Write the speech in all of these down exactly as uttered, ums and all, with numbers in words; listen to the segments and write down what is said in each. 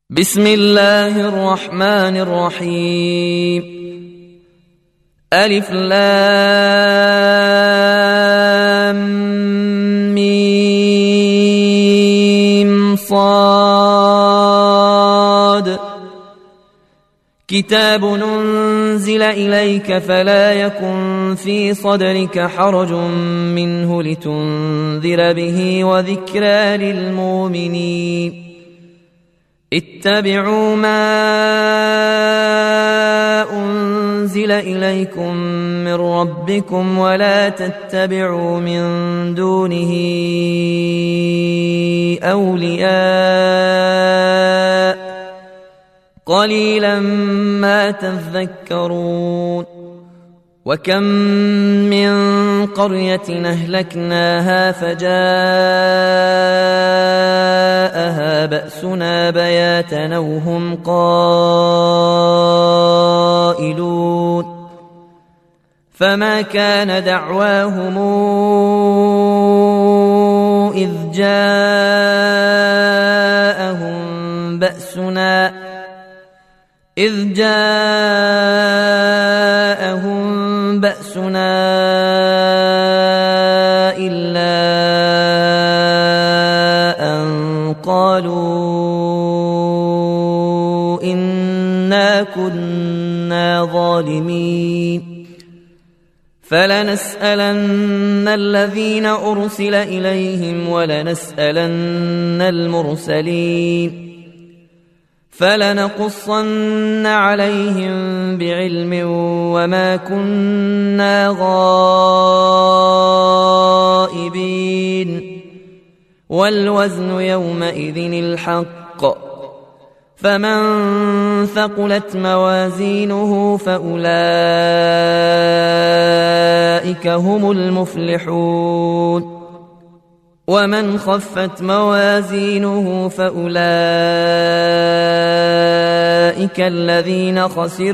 بسم الله الرحمن الرحيم. ألف لام ميم صاد. كتاب أنزل إليك فلا يكن في صدرك حرج منه لتنذر به وذكرى للمؤمنين. اتبعوا ما أنزل إليكم من ربكم ولا تتبعوا من دونه أولياء قليلا ما تذكرون. وكم من قرية أهلكناها فجاءها بأسنا بياتا وهم قائلون. فما كان دعواهم إذ جاءهم بأسنا إذ جاءهم بأسنا إلا أن قالوا إنا كنا ظالمين. فلنسألن الذين أرسل إليهم ولنسألن المرسلين. فلنقصن عليهم بعلم وما كنا غائبين. والوزن يومئذ الحق. فمن ثقلت موازينه فأولئك هم المفلحون. ومن خفت موازينه فأولئك الذين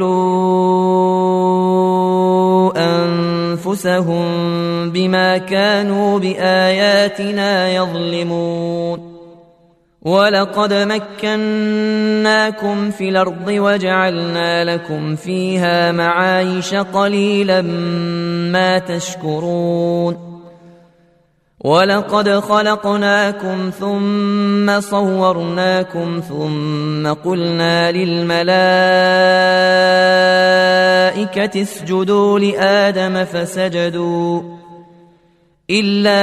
خسروا أنفسهم بما كانوا بآياتنا يظلمون. ولقد مكناكم في الأرض وجعلنا لكم فيها معايش قليلا ما تشكرون. ولقد خلقناكم ثم صورناكم ثم قلنا للملائكة اسجدوا لآدم فسجدوا إلا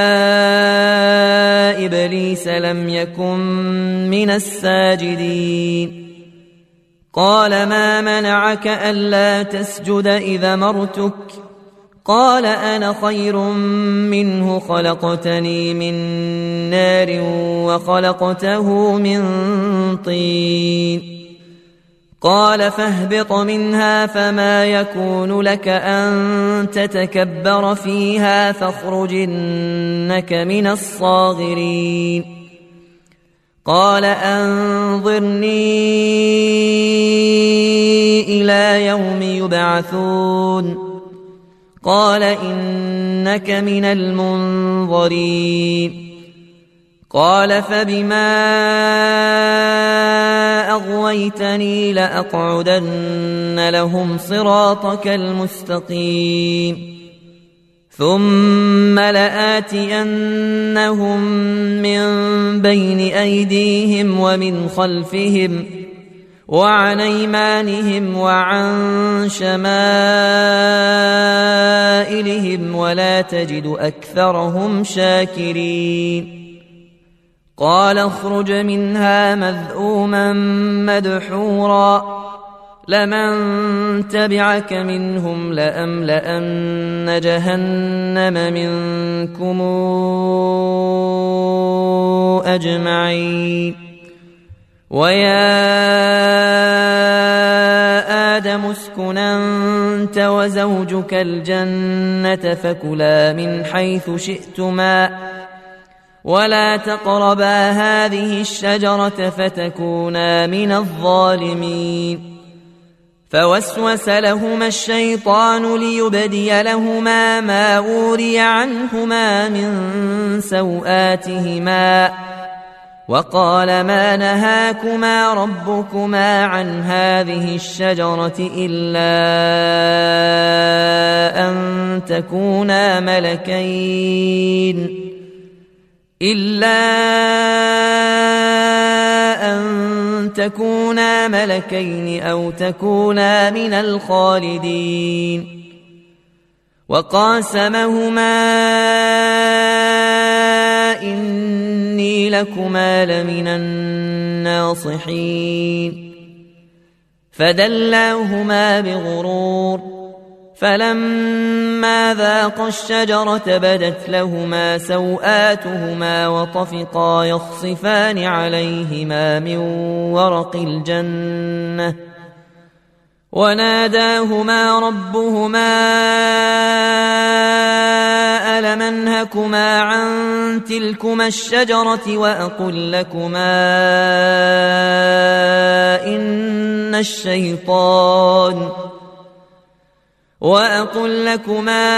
إبليس لم يكن من الساجدين. قال ما منعك ألا تسجد إذا أمرتك؟ قال أنا خير منه خلقتني من نار وخلقته من طين. قال فاهبط منها فما يكون لك أن تتكبر فيها فاخرج إنك من الصاغرين. قال أنظرني إلى يوم يبعثون. قال إنك من المنظرين. قال فبما أغويتني لأقعدن لهم صراطك المستقيم ثم لآتينهم من بين أيديهم ومن خلفهم وعن أيمانهم وعن شمائلهم ولا تجد أكثرهم شاكرين. قال اخرج منها مذءوما مدحورا لمن تبعك منهم لأملأن جهنم منكم أجمعين. ويا آدم اسكن أنت وزوجك الجنة فكلا من حيث شئتما ولا تقربا هذه الشجرة فتكونا من الظالمين. فوسوس لهما الشيطان ليبدي لهما ما أوري عنهما من سوآتهما وقال ما نهاكما ربكما عن هذه الشجرة إلا أن تكونا ملكين إلا أن تكونا ملكين أو تكونا من الخالدين وقاسمهما إني لكما لمن الناصحين فدلاهما بغرور فلما ذاقا الشجرة بدت لهما سوآتهما وطفقا يخصفان عليهما من ورق الجنة وناداهما ربهما ألم أنهكما عن تلكما الشجرة وأقل لكما إن الشيطان وأقل لكما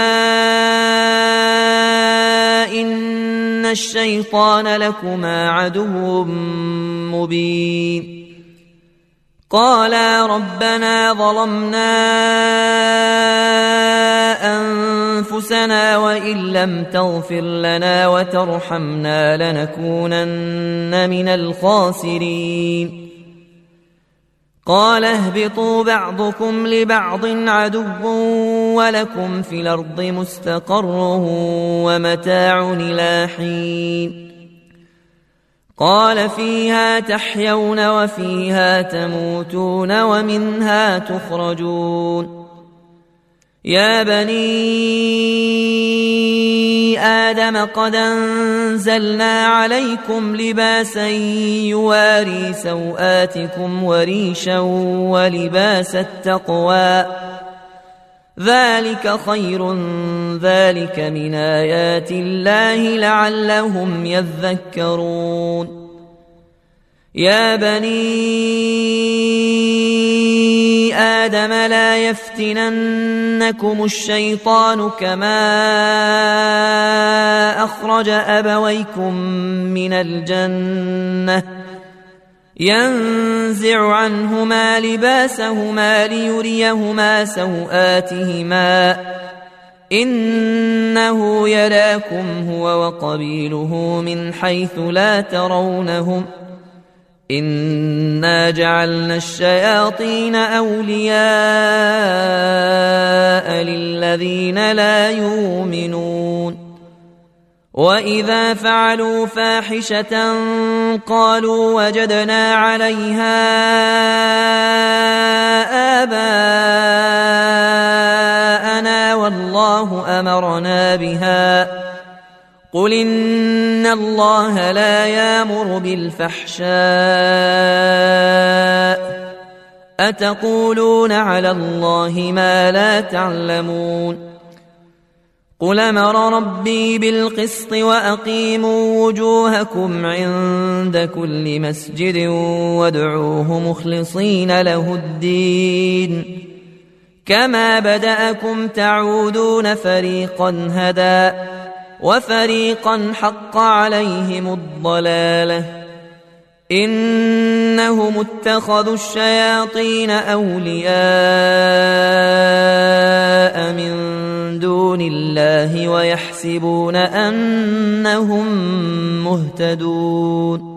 إن الشيطان لكما عدو مبين قالا ربنا ظلمنا أنفسنا وإن لم تغفر لنا وترحمنا لنكونن من الخاسرين قال اهبطوا بعضكم لبعض عدو ولكم في الأرض مستقر ومتاع إلى حين قال فيها تحيون وفيها تموتون ومنها تخرجون يا بني آدم قد أنزلنا عليكم لباسا يواري سوآتكم وريشا ولباس التقوى ذلك خير ذلك من آيات الله لعلهم يذكرون يا بني آدم لا يفتننكم الشيطان كما أخرج أبويكم من الجنة ينزع عنهما لباسهما ليريهما سوآتهما إنه يراكم هو وقبيله من حيث لا ترونهم إنا جعلنا الشياطين أولياء للذين لا يؤمنون وإذا فعلوا فاحشة قالوا وجدنا عليها آباءنا والله أمرنا بها قل إن الله لا يأمر بالفحشاء أتقولون على الله ما لا تعلمون قل أمر ربي بالقسط وأقيموا وجوهكم عند كل مسجد وادعوه مخلصين له الدين كما بدأكم تعودون فريقا هدى وفريقا حق عليهم الضلالة إنهم اتخذوا الشياطين أولياء من دون الله ويحسبون أنهم مهتدون